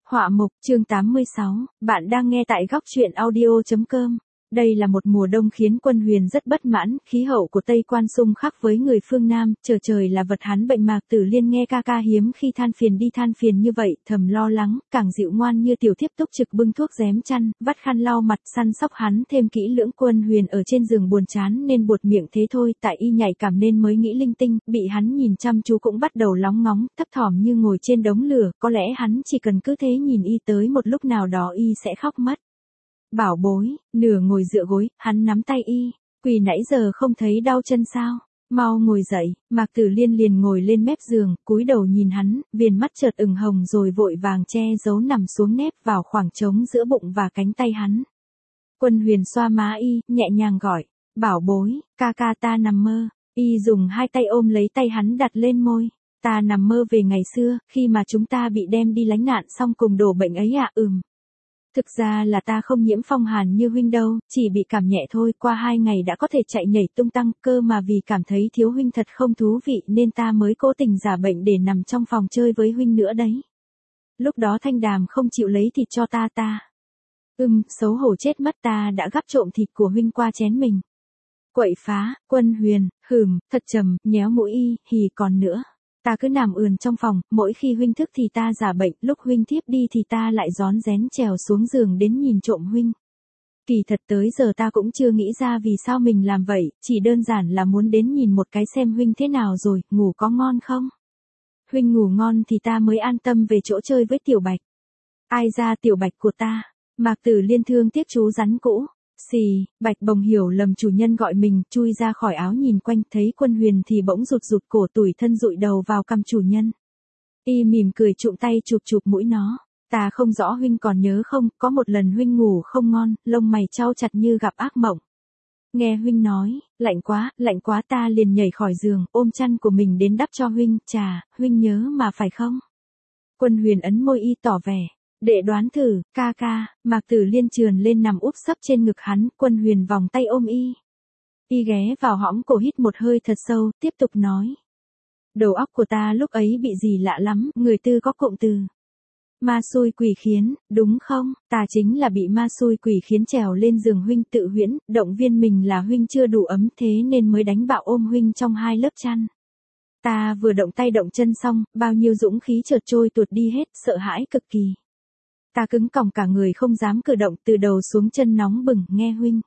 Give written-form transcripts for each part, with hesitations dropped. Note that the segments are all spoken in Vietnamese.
Họa mục chương 86, bạn đang nghe tại góc truyện audio.com. Đây là một mùa đông khiến Quân Huyền rất bất mãn, khí hậu của Tây Quan xung khắc với người phương Nam, trời là vật hắn bệnh Mạc Tử Liên nghe ca ca hiếm khi than phiền đi than phiền như vậy, thầm lo lắng, càng dịu ngoan như tiểu thiếp túc trực bưng thuốc rém chăn, vắt khăn lau mặt săn sóc hắn thêm kỹ lưỡng. Quân Huyền ở trên giường buồn chán nên buột miệng thế thôi, tại y nhạy cảm nên mới nghĩ linh tinh, bị hắn nhìn chăm chú cũng bắt đầu lóng ngóng, thấp thỏm như ngồi trên đống lửa, có lẽ hắn chỉ cần cứ thế nhìn y tới một lúc nào đó y sẽ khóc mất. Bảo bối, nửa ngồi dựa gối, hắn nắm tay y, quỳ nãy giờ không thấy đau chân sao, mau ngồi dậy. Mạc Tử Liên liền ngồi lên mép giường, cúi đầu nhìn hắn, viền mắt chợt ửng hồng rồi vội vàng che giấu nằm xuống nép vào khoảng trống giữa bụng và cánh tay hắn. Quân Huyền xoa má y, nhẹ nhàng gọi, bảo bối, ca ca ta nằm mơ. Y dùng hai tay ôm lấy tay hắn đặt lên môi. Ta nằm mơ về ngày xưa, khi mà chúng ta bị đem đi lánh nạn xong cùng đổ bệnh ấy ạ. Thực ra là ta không nhiễm phong hàn như huynh đâu, chỉ bị cảm nhẹ thôi, qua 2 ngày đã có thể chạy nhảy tung tăng, cơ mà vì cảm thấy thiếu huynh thật không thú vị nên ta mới cố tình giả bệnh để nằm trong phòng chơi với huynh nữa đấy. Lúc đó Thanh Đàm không chịu lấy thịt cho ta. Xấu hổ chết mất, ta đã gắp trộm thịt của huynh qua chén mình. Quậy phá. Quân Huyền, thật trầm, nhéo mũi y, hì còn nữa. Ta cứ nằm ườn trong phòng, mỗi khi huynh thức thì ta giả bệnh, lúc huynh thiếp đi thì ta lại rón rén trèo xuống giường đến nhìn trộm huynh. Kỳ thật tới giờ ta cũng chưa nghĩ ra vì sao mình làm vậy, chỉ đơn giản là muốn đến nhìn một cái xem huynh thế nào rồi, ngủ có ngon không? Huynh ngủ ngon thì ta mới an tâm về chỗ chơi với Tiểu Bạch. Ai ra Tiểu Bạch của ta? Mạc Tử Liên thương tiếc chú rắn cũ. Xì, Bạch Bồng hiểu lầm chủ nhân gọi mình, chui ra khỏi áo nhìn quanh, thấy Quân Huyền thì bỗng rụt cổ tủi thân dụi đầu vào cằm chủ nhân. Y mỉm cười trụm tay chụp mũi nó. Ta không rõ huynh còn nhớ không, có một lần huynh ngủ không ngon, lông mày chau chặt như gặp ác mộng. Nghe huynh nói, lạnh quá ta liền nhảy khỏi giường, ôm chăn của mình đến đắp cho huynh, chà, huynh nhớ mà phải không? Quân Huyền ấn môi y tỏ vẻ. Đệ đoán thử, ca ca. Mạc Tử Liên trườn lên nằm úp sấp trên ngực hắn, Quân Huyền vòng tay ôm y. Y ghé vào hõm cổ hít một hơi thật sâu, tiếp tục nói. Đầu óc của ta lúc ấy bị gì lạ lắm, người tư có cụm từ. Ma xui quỷ khiến, đúng không? Ta chính là bị ma xui quỷ khiến trèo lên giường huynh tự huyễn, động viên mình là huynh chưa đủ ấm thế nên mới đánh bạo ôm huynh trong 2 lớp chăn. Ta vừa động tay động chân xong, bao nhiêu dũng khí chợt trôi tuột đi hết, sợ hãi cực kỳ. Ta cứng còng cả người không dám cử động, từ đầu xuống chân nóng bừng, nghe huynh.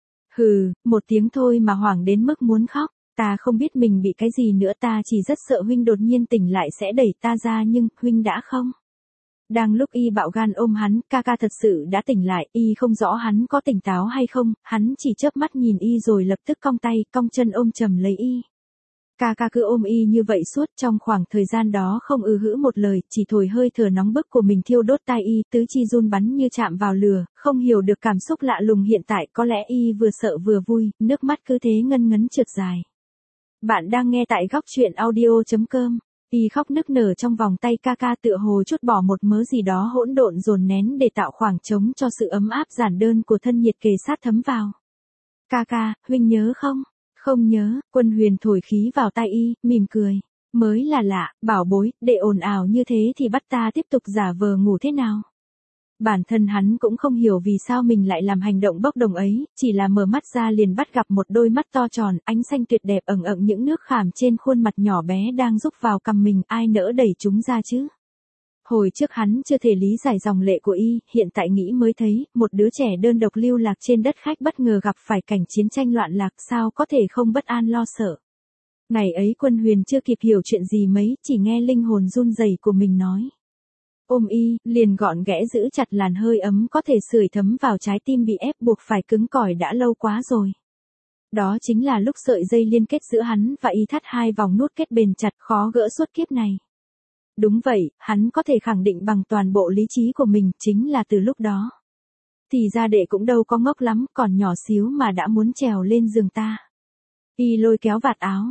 Một tiếng thôi mà hoảng đến mức muốn khóc, ta không biết mình bị cái gì nữa, ta chỉ rất sợ huynh đột nhiên tỉnh lại sẽ đẩy ta ra, nhưng huynh đã không. Đang lúc y bạo gan ôm hắn, ca ca thật sự đã tỉnh lại, y không rõ hắn có tỉnh táo hay không, hắn chỉ chớp mắt nhìn y rồi lập tức cong tay, cong chân ôm chầm lấy y. Ca ca cứ ôm y như vậy suốt, trong khoảng thời gian đó không hữ một lời, chỉ thổi hơi thở nóng bức của mình thiêu đốt tai y, tứ chi run bắn như chạm vào lửa, không hiểu được cảm xúc lạ lùng hiện tại, có lẽ y vừa sợ vừa vui, nước mắt cứ thế ngân ngấn trượt dài. Bạn đang nghe tại góc truyện audio.com. Y khóc nức nở trong vòng tay ca ca, tựa hồ chút bỏ một mớ gì đó hỗn độn dồn nén để tạo khoảng trống cho sự ấm áp giản đơn của thân nhiệt kề sát thấm vào. Ca ca, huynh nhớ không? Không nhớ. Quân Huyền thổi khí vào tai y, mỉm cười. Mới là lạ, bảo bối, để ồn ào như thế thì bắt ta tiếp tục giả vờ ngủ thế nào? Bản thân hắn cũng không hiểu vì sao mình lại làm hành động bốc đồng ấy, chỉ là mở mắt ra liền bắt gặp một đôi mắt to tròn, ánh xanh tuyệt đẹp ẩn những nước khảm trên khuôn mặt nhỏ bé đang rúc vào cằm mình, ai nỡ đẩy chúng ra chứ? Hồi trước hắn chưa thể lý giải dòng lệ của y, hiện tại nghĩ mới thấy, một đứa trẻ đơn độc lưu lạc trên đất khách bất ngờ gặp phải cảnh chiến tranh loạn lạc, sao có thể không bất an lo sợ. Ngày ấy Quân Huyền chưa kịp hiểu chuyện gì mấy, chỉ nghe linh hồn run rẩy của mình nói. Ôm y, liền gọn ghẽ giữ chặt làn hơi ấm có thể sưởi thấm vào trái tim bị ép buộc phải cứng cỏi đã lâu quá rồi. Đó chính là lúc sợi dây liên kết giữa hắn và y thắt 2 vòng nút kết bền chặt khó gỡ suốt kiếp này. Đúng vậy, hắn có thể khẳng định bằng toàn bộ lý trí của mình, chính là từ lúc đó. Thì ra đệ cũng đâu có ngốc lắm, còn nhỏ xíu mà đã muốn trèo lên giường ta. Y lôi kéo vạt áo.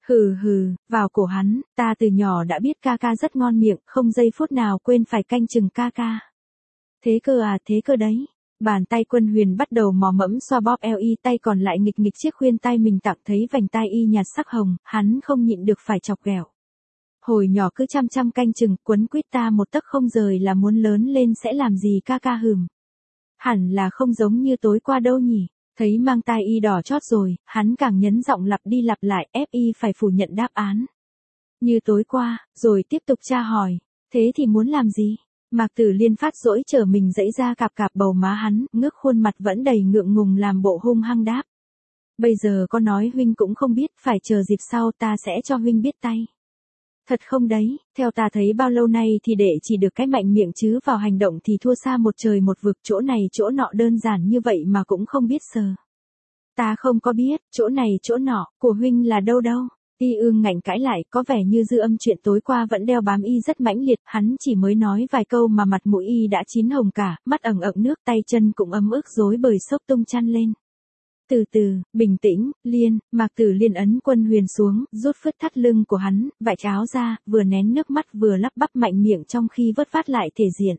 Vào cổ hắn, ta từ nhỏ đã biết ca ca rất ngon miệng, không giây phút nào quên phải canh chừng ca ca. Thế cơ đấy. Bàn tay Quân Huyền bắt đầu mò mẫm xoa bóp eo y, tay còn lại nghịch chiếc khuyên tai mình tặng, thấy vành tai y nhạt sắc hồng, hắn không nhịn được phải chọc ghẹo. Hồi nhỏ cứ chăm chăm canh chừng, quấn quýt ta một tấc không rời là muốn lớn lên sẽ làm gì ca ca hừm. Hẳn là không giống như tối qua đâu nhỉ. Thấy mang tai y đỏ chót rồi, hắn càng nhấn giọng lặp đi lặp lại, ép y phải phủ nhận đáp án. Như tối qua, rồi tiếp tục tra hỏi. Thế thì muốn làm gì? Mạc Tử Liên phát dỗi trở mình dãy ra cạp cạp bầu má hắn, ngước khuôn mặt vẫn đầy ngượng ngùng làm bộ hung hăng đáp. Bây giờ con nói huynh cũng không biết, phải chờ dịp sau ta sẽ cho huynh biết tay. Thật không đấy, theo ta thấy bao lâu nay thì đệ chỉ được cái mạnh miệng chứ vào hành động thì thua xa một trời một vực, chỗ này chỗ nọ đơn giản như vậy mà cũng không biết sờ. Ta không có biết, chỗ này chỗ nọ, của huynh là đâu đâu. Y ương ngạnh cãi lại, có vẻ như dư âm chuyện tối qua vẫn đeo bám y rất mãnh liệt, hắn chỉ mới nói vài câu mà mặt mũi y đã chín hồng cả, mắt ẩn ẩn nước, tay chân cũng ấm ức rối bời xốc tung chăn lên. Từ từ, bình tĩnh, Liên, Mạc Tử Liên ấn Quân Huyền xuống, rút phứt thắt lưng của hắn, vạch áo ra, vừa nén nước mắt vừa lắp bắp mạnh miệng trong khi vớt vát lại thể diện.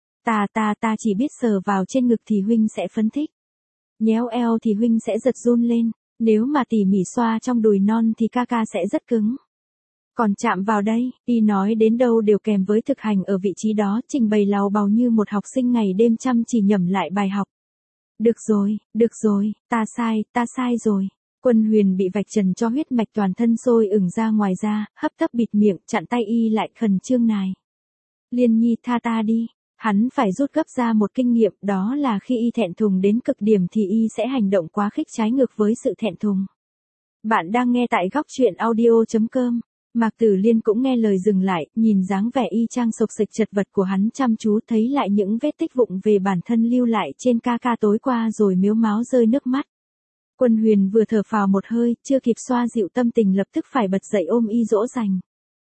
Ta chỉ biết sờ vào trên ngực thì huynh sẽ phấn thích. Nhéo eo thì huynh sẽ giật run lên, nếu mà tỉ mỉ xoa trong đùi non thì ca ca sẽ rất cứng. Còn chạm vào đây, y nói đến đâu đều kèm với thực hành ở vị trí đó, trình bày lào bào như một học sinh ngày đêm chăm chỉ nhẩm lại bài học. Được rồi, ta sai rồi. Quân Huyền bị vạch trần cho huyết mạch toàn thân sôi ửng ra ngoài ra, hấp tấp bịt miệng, chặn tay y lại khẩn trương nài. Liên nhi tha ta đi. Hắn phải rút gấp ra một kinh nghiệm, đó là khi y thẹn thùng đến cực điểm thì y sẽ hành động quá khích trái ngược với sự thẹn thùng. Bạn đang nghe tại góc truyện audio.com. Mạc Tử Liên cũng nghe lời dừng lại, nhìn dáng vẻ y chang sộc sịch chật vật của hắn chăm chú thấy lại những vết tích vụng về bản thân lưu lại trên ca ca tối qua rồi mếu máo rơi nước mắt. Quân Huyền vừa thở phào một hơi, chưa kịp xoa dịu tâm tình lập tức phải bật dậy ôm y dỗ dành.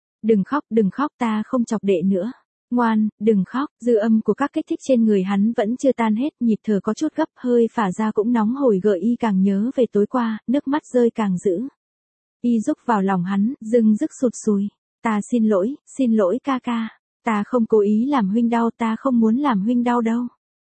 Đừng khóc ta không chọc đệ nữa. Ngoan, đừng khóc, dư âm của các kích thích trên người hắn vẫn chưa tan hết, nhịp thở có chút gấp, hơi phả ra cũng nóng hổi gợi y càng nhớ về tối qua, nước mắt rơi càng dữ. Y rúc vào lòng hắn, dưng dứt sụt sùi. Ta xin lỗi ca ca. Ta không cố ý làm huynh đau, ta không muốn làm huynh đau đâu.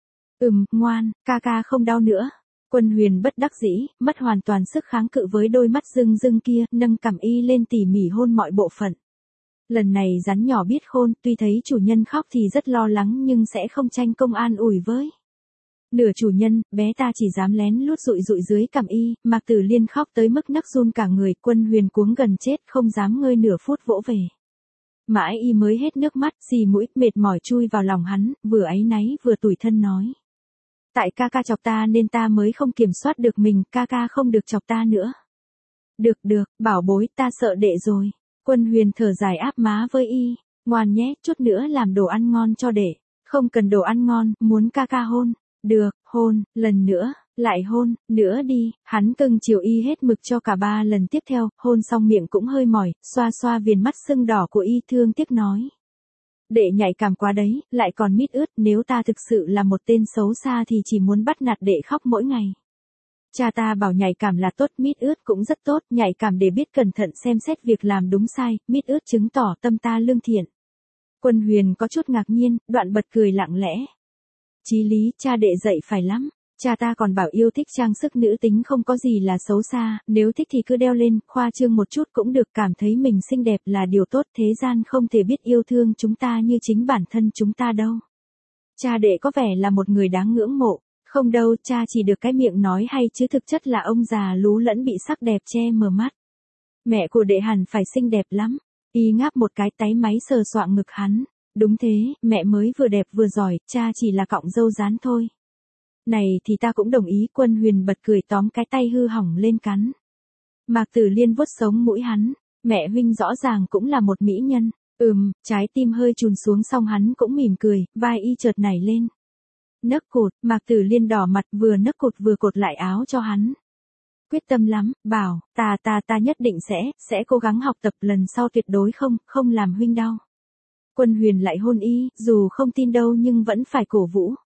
Ngoan, ca ca không đau nữa. Quân Huyền bất đắc dĩ, mất hoàn toàn sức kháng cự với đôi mắt rưng rưng kia, nâng cằm y lên tỉ mỉ hôn mọi bộ phận. Lần này rắn nhỏ biết khôn, tuy thấy chủ nhân khóc thì rất lo lắng nhưng sẽ không tranh công an ủi với. Nửa chủ nhân, bé ta chỉ dám lén lút dụi dụi dưới cằm y, Mạc Tử Liên khóc tới mức nấc run cả người, Quân Huyền cuống gần chết không dám ngơi nửa phút vỗ về. Mãi y mới hết nước mắt, xì mũi, mệt mỏi chui vào lòng hắn, vừa áy náy vừa tủi thân nói. Tại ca ca chọc ta nên ta mới không kiểm soát được mình, ca ca không được chọc ta nữa. Được, bảo bối, ta sợ đệ rồi. Quân Huyền thở dài áp má với y, ngoan nhé, chút nữa làm đồ ăn ngon cho đệ. Không cần đồ ăn ngon, muốn ca ca hôn. Được, hôn, lần nữa, lại hôn, nữa đi. Hắn cưng chiều y hết mực cho cả 3 lần tiếp theo, hôn xong miệng cũng hơi mỏi, xoa xoa viền mắt sưng đỏ của y thương tiếc nói. Đệ nhạy cảm quá đấy, lại còn mít ướt, nếu ta thực sự là một tên xấu xa thì chỉ muốn bắt nạt đệ khóc mỗi ngày. Cha ta bảo nhạy cảm là tốt, mít ướt cũng rất tốt, nhạy cảm để biết cẩn thận xem xét việc làm đúng sai, mít ướt chứng tỏ tâm ta lương thiện. Quân Huyền có chút ngạc nhiên, đoạn bật cười lặng lẽ. Chí lý, cha đệ dạy phải lắm. Cha ta còn bảo yêu thích trang sức nữ tính không có gì là xấu xa, nếu thích thì cứ đeo lên, khoa trương một chút cũng được, cảm thấy mình xinh đẹp là điều tốt, thế gian không thể biết yêu thương chúng ta như chính bản thân chúng ta đâu. Cha đệ có vẻ là một người đáng ngưỡng mộ. Không đâu, cha chỉ được cái miệng nói hay chứ thực chất là ông già lú lẫn bị sắc đẹp che mờ mắt. Mẹ của đệ hẳn phải xinh đẹp lắm. Y ngáp một cái táy máy sờ soạng ngực hắn. Đúng thế, mẹ mới vừa đẹp vừa giỏi, cha chỉ là cọng râu rán thôi. Này thì ta cũng đồng ý, Quân Huyền bật cười tóm cái tay hư hỏng lên cắn. Mạc Tử Liên vuốt sống mũi hắn. Mẹ huynh rõ ràng cũng là một mỹ nhân. Trái tim hơi chùn xuống xong hắn cũng mỉm cười, vai y chợt nảy lên. Nấc cột, Mạc Tử Liên đỏ mặt vừa nấc cột vừa cột lại áo cho hắn. Quyết tâm lắm, bảo, ta nhất định sẽ cố gắng học tập lần sau tuyệt đối không làm huynh đau. Quân Huyền lại hôn y, dù không tin đâu nhưng vẫn phải cổ vũ.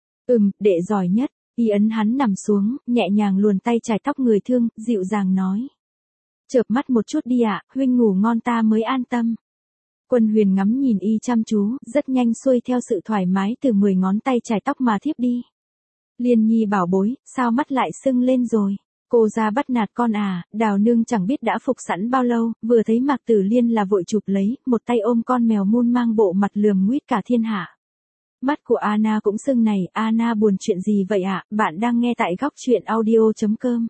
Đệ giỏi nhất, y ấn hắn nằm xuống, nhẹ nhàng luồn tay chải tóc người thương, dịu dàng nói. Chợp mắt một chút đi ạ, huynh ngủ ngon ta mới an tâm. Quân Huyền ngắm nhìn y chăm chú, rất nhanh xuôi theo sự thoải mái từ 10 ngón tay chải tóc mà thiếp đi. Liên nhi bảo bối, sao mắt lại sưng lên rồi? Cô ra bắt nạt con à, Đào nương chẳng biết đã phục sẵn bao lâu, vừa thấy Mạc Tử Liên là vội chụp lấy, một tay ôm con mèo mun mang bộ mặt lườm nguýt cả thiên hạ. Mắt của Anna cũng sưng này, Anna buồn chuyện gì vậy ạ, bạn đang nghe tại góc truyện audio.com.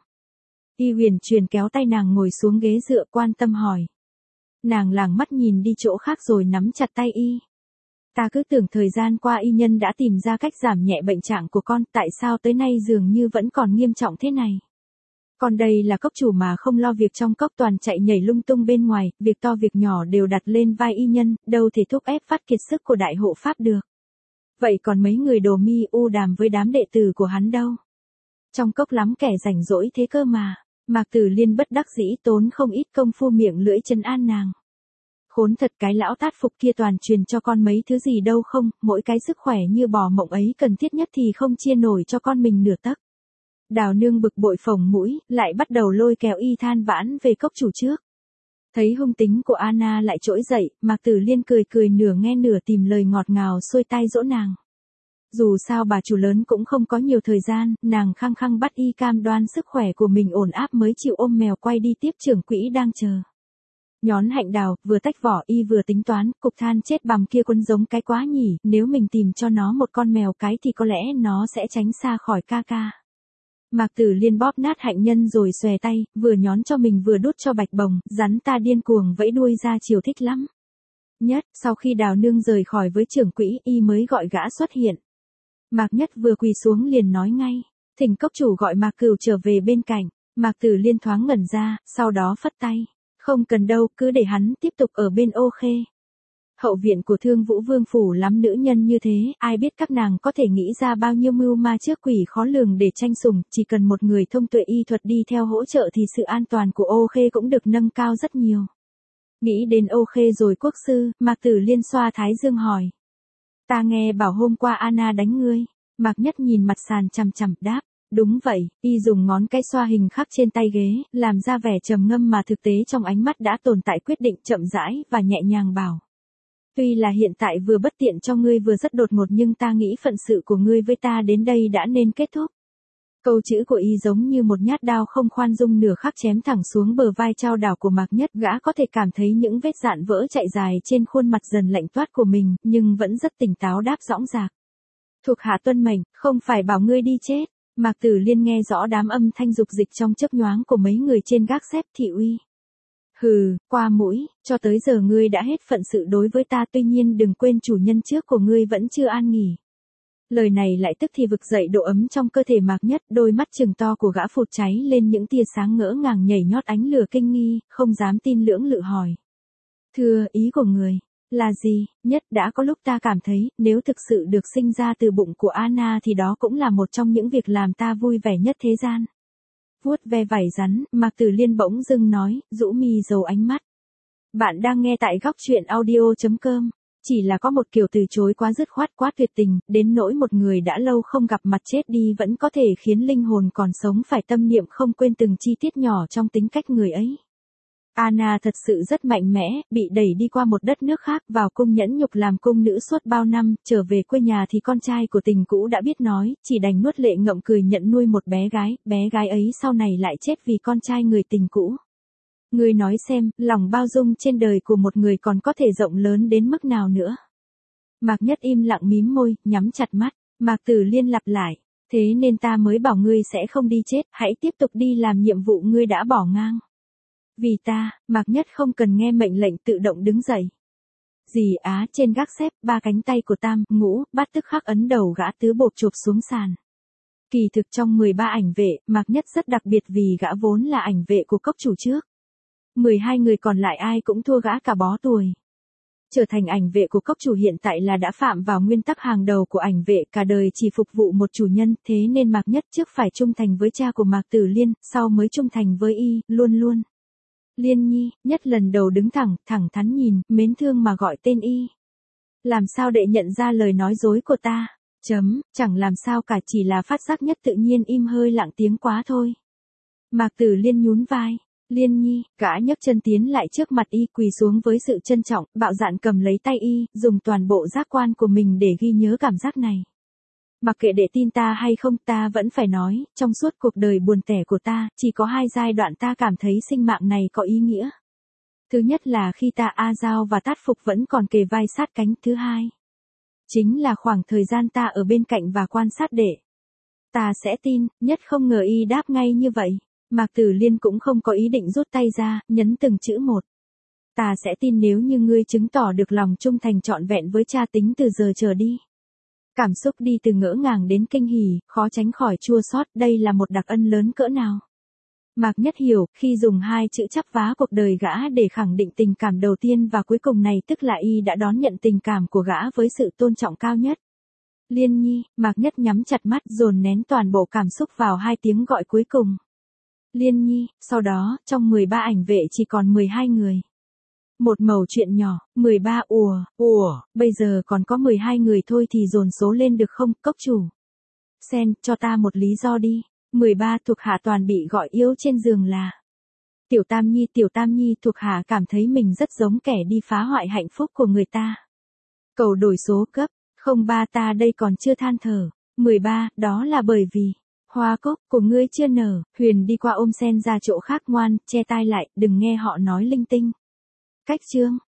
Y Huyền Truyền kéo tay nàng ngồi xuống ghế dựa quan tâm hỏi. Nàng lảng mắt nhìn đi chỗ khác rồi nắm chặt tay Y. Ta cứ tưởng thời gian qua y nhân đã tìm ra cách giảm nhẹ bệnh trạng của con, tại sao tới nay dường như vẫn còn nghiêm trọng thế này. Còn đây là cốc chủ mà không lo việc trong cốc, toàn chạy nhảy lung tung bên ngoài, việc to việc nhỏ đều đặt lên vai y nhân, đâu thể thúc ép phát kiệt sức của đại hộ pháp được. Vậy còn mấy người Đồ Mi U Đàm với đám đệ tử của hắn đâu? Trong cốc lắm kẻ rảnh rỗi thế cơ mà. Mạc Tử Liên bất đắc dĩ tốn không ít công phu miệng lưỡi trấn an nàng. Khốn thật, cái lão tát phục kia toàn truyền cho con mấy thứ gì đâu không, mỗi cái sức khỏe như bò mộng ấy cần thiết nhất thì không chia nổi cho con mình nửa tấc. Đào nương bực bội phồng mũi, lại bắt đầu lôi kéo Y than vãn về cốc chủ trước. Thấy hung tính của Anna lại trỗi dậy, Mạc Tử Liên cười cười nửa nghe nửa tìm lời ngọt ngào xuôi tai dỗ nàng. Dù sao bà chủ lớn cũng không có nhiều thời gian, nàng khăng khăng bắt Y cam đoan sức khỏe của mình ổn áp mới chịu ôm mèo quay đi tiếp trưởng quỹ đang chờ. Nhón hạnh đào, vừa tách vỏ Y vừa tính toán, cục than chết bằm kia quấn giống cái quá nhỉ, nếu mình tìm cho nó một con mèo cái thì có lẽ nó sẽ tránh xa khỏi ca ca. Mạc Tử Liên bóp nát hạnh nhân rồi xòe tay, vừa nhón cho mình vừa đút cho Bạch Bồng, rắn ta điên cuồng vẫy đuôi ra chiều thích lắm. Nhất, sau khi Đào nương rời khỏi với trưởng quỹ, Y mới gọi gã xuất hiện. Mạc Nhất vừa quỳ xuống liền nói ngay, thỉnh cốc chủ gọi Mạc Cửu trở về bên cạnh. Mạc Tử Liên thoáng ngẩn ra, sau đó phất tay, không cần đâu, cứ để hắn tiếp tục ở bên Ô Khê. Hậu viện của Thương Vũ Vương phủ lắm nữ nhân như thế, ai biết các nàng có thể nghĩ ra bao nhiêu mưu ma trước quỷ khó lường để tranh sủng, chỉ cần một người thông tuệ y thuật đi theo hỗ trợ thì sự an toàn của Ô Khê cũng được nâng cao rất nhiều. Nghĩ đến Ô Khê rồi quốc sư, Mạc Tử Liên xoa thái dương hỏi. Ta nghe bảo hôm qua Anna đánh ngươi. Mạc Nhất nhìn mặt sàn chằm chằm đáp. Đúng vậy, Y dùng ngón cái xoa hình khắc trên tay ghế, làm ra vẻ trầm ngâm mà thực tế trong ánh mắt đã tồn tại quyết định, chậm rãi và nhẹ nhàng bảo. Tuy là hiện tại vừa bất tiện cho ngươi vừa rất đột ngột, nhưng ta nghĩ phận sự của ngươi với ta đến đây đã nên kết thúc. Câu chữ của Y giống như một nhát đao không khoan dung nửa khắc chém thẳng xuống bờ vai trao đảo của Mạc Nhất. Gã có thể cảm thấy những vết dạn vỡ chạy dài trên khuôn mặt dần lạnh toát của mình, nhưng vẫn rất tỉnh táo đáp dõng dạc. Thuộc hạ tuân mệnh, không phải bảo ngươi đi chết. Mạc Tử Liên nghe rõ đám âm thanh dục dịch trong chớp nhoáng của mấy người trên gác xếp thị uy. Hừ, qua mũi, cho tới giờ ngươi đã hết phận sự đối với ta, tuy nhiên đừng quên chủ nhân trước của ngươi vẫn chưa an nghỉ. Lời này lại tức thì vực dậy độ ấm trong cơ thể Mạc Nhất, đôi mắt trừng to của gã phụt cháy lên những tia sáng ngỡ ngàng nhảy nhót ánh lửa kinh nghi, không dám tin lưỡng lự hỏi. Thưa, ý của người là gì? Nhất, đã có lúc ta cảm thấy, nếu thực sự được sinh ra từ bụng của Anna thì đó cũng là một trong những việc làm ta vui vẻ nhất thế gian. Vuốt ve vảy rắn, Mạc Tử Liên bỗng dưng nói, rũ mi dầu ánh mắt. Bạn đang nghe tại góc truyện audio.com. Chỉ là có một kiểu từ chối quá dứt khoát, quá tuyệt tình, đến nỗi một người đã lâu không gặp mặt chết đi vẫn có thể khiến linh hồn còn sống phải tâm niệm không quên từng chi tiết nhỏ trong tính cách người ấy. Anna thật sự rất mạnh mẽ, bị đẩy đi qua một đất nước khác, vào cung nhẫn nhục làm cung nữ suốt bao năm, trở về quê nhà thì con trai của tình cũ đã biết nói, chỉ đành nuốt lệ ngậm cười nhận nuôi một bé gái ấy sau này lại chết vì con trai người tình cũ. Ngươi nói xem, lòng bao dung trên đời của một người còn có thể rộng lớn đến mức nào nữa. Mạc Nhất im lặng mím môi, nhắm chặt mắt. Mạc Tử Liên lặp lại, thế nên ta mới bảo ngươi sẽ không đi chết, hãy tiếp tục đi làm nhiệm vụ ngươi đã bỏ ngang. Vì ta, Mạc Nhất không cần nghe mệnh lệnh tự động đứng dậy. Dì Á trên gác xếp, ba cánh tay của Tam, Ngũ, Bát tức khắc ấn đầu gã tứ bột chộp xuống sàn. Kỳ thực trong 13 ảnh vệ, Mạc Nhất rất đặc biệt vì gã vốn là ảnh vệ của cốc chủ trước. 12 người còn lại ai cũng thua gã cả bó tuổi. Trở thành ảnh vệ của cốc chủ hiện tại là đã phạm vào nguyên tắc hàng đầu của ảnh vệ, cả đời chỉ phục vụ một chủ nhân, thế nên Mạc Nhất trước phải trung thành với cha của Mạc Tử Liên, sau mới trung thành với Y, luôn luôn. Liên nhi, Nhất lần đầu đứng thẳng thắn nhìn, mến thương mà gọi tên Y. Làm sao đệ nhận ra lời nói dối của ta? Chẳng làm sao cả, chỉ là phát giác Nhất tự nhiên im hơi lặng tiếng quá thôi. Mạc Tử Liên nhún vai. Liên nhi, gã nhấc chân tiến lại trước mặt Y, quỳ xuống với sự trân trọng, bạo dạn cầm lấy tay Y, dùng toàn bộ giác quan của mình để ghi nhớ cảm giác này. Mặc kệ để tin ta hay không, ta vẫn phải nói, trong suốt cuộc đời buồn tẻ của ta, chỉ có 2 giai đoạn ta cảm thấy sinh mạng này có ý nghĩa. Thứ nhất là khi ta A Giao và Tát Phục vẫn còn kề vai sát cánh. Thứ hai, chính là khoảng thời gian ta ở bên cạnh và quan sát đệ. Ta sẽ tin, nhất không ngờ y đáp ngay như vậy. Mạc Tử Liên cũng không có ý định rút tay ra, nhấn từng chữ một. Ta sẽ tin nếu như ngươi chứng tỏ được lòng trung thành trọn vẹn với cha tính từ giờ trở đi. Cảm xúc đi từ ngỡ ngàng đến kinh hỉ, khó tránh khỏi chua xót, đây là một đặc ân lớn cỡ nào. Mạc Nhất hiểu, khi dùng 2 chữ chắp vá cuộc đời gã để khẳng định tình cảm đầu tiên và cuối cùng này, tức là y đã đón nhận tình cảm của gã với sự tôn trọng cao nhất. Liên Nhi. Mạc Nhất nhắm chặt mắt, dồn nén toàn bộ cảm xúc vào 2 tiếng gọi cuối cùng. Liên Nhi. Sau đó, trong 13 ảnh vệ chỉ còn 12 người. Một mẩu chuyện nhỏ, 13 bây giờ còn có 12 người thôi thì dồn số lên được không, cốc chủ? Sen, cho ta một lý do đi. 13 thuộc hạ toàn bị gọi yếu trên giường là. Tiểu Tam Nhi thuộc hạ cảm thấy mình rất giống kẻ đi phá hoại hạnh phúc của người ta. Cầu đổi số cấp, 03 ta đây còn chưa than thở. 13, đó là bởi vì, hoa cúc của ngươi chưa nở. Huyền đi qua ôm Sen ra chỗ khác, ngoan, che tai lại, đừng nghe họ nói linh tinh. Cách chương.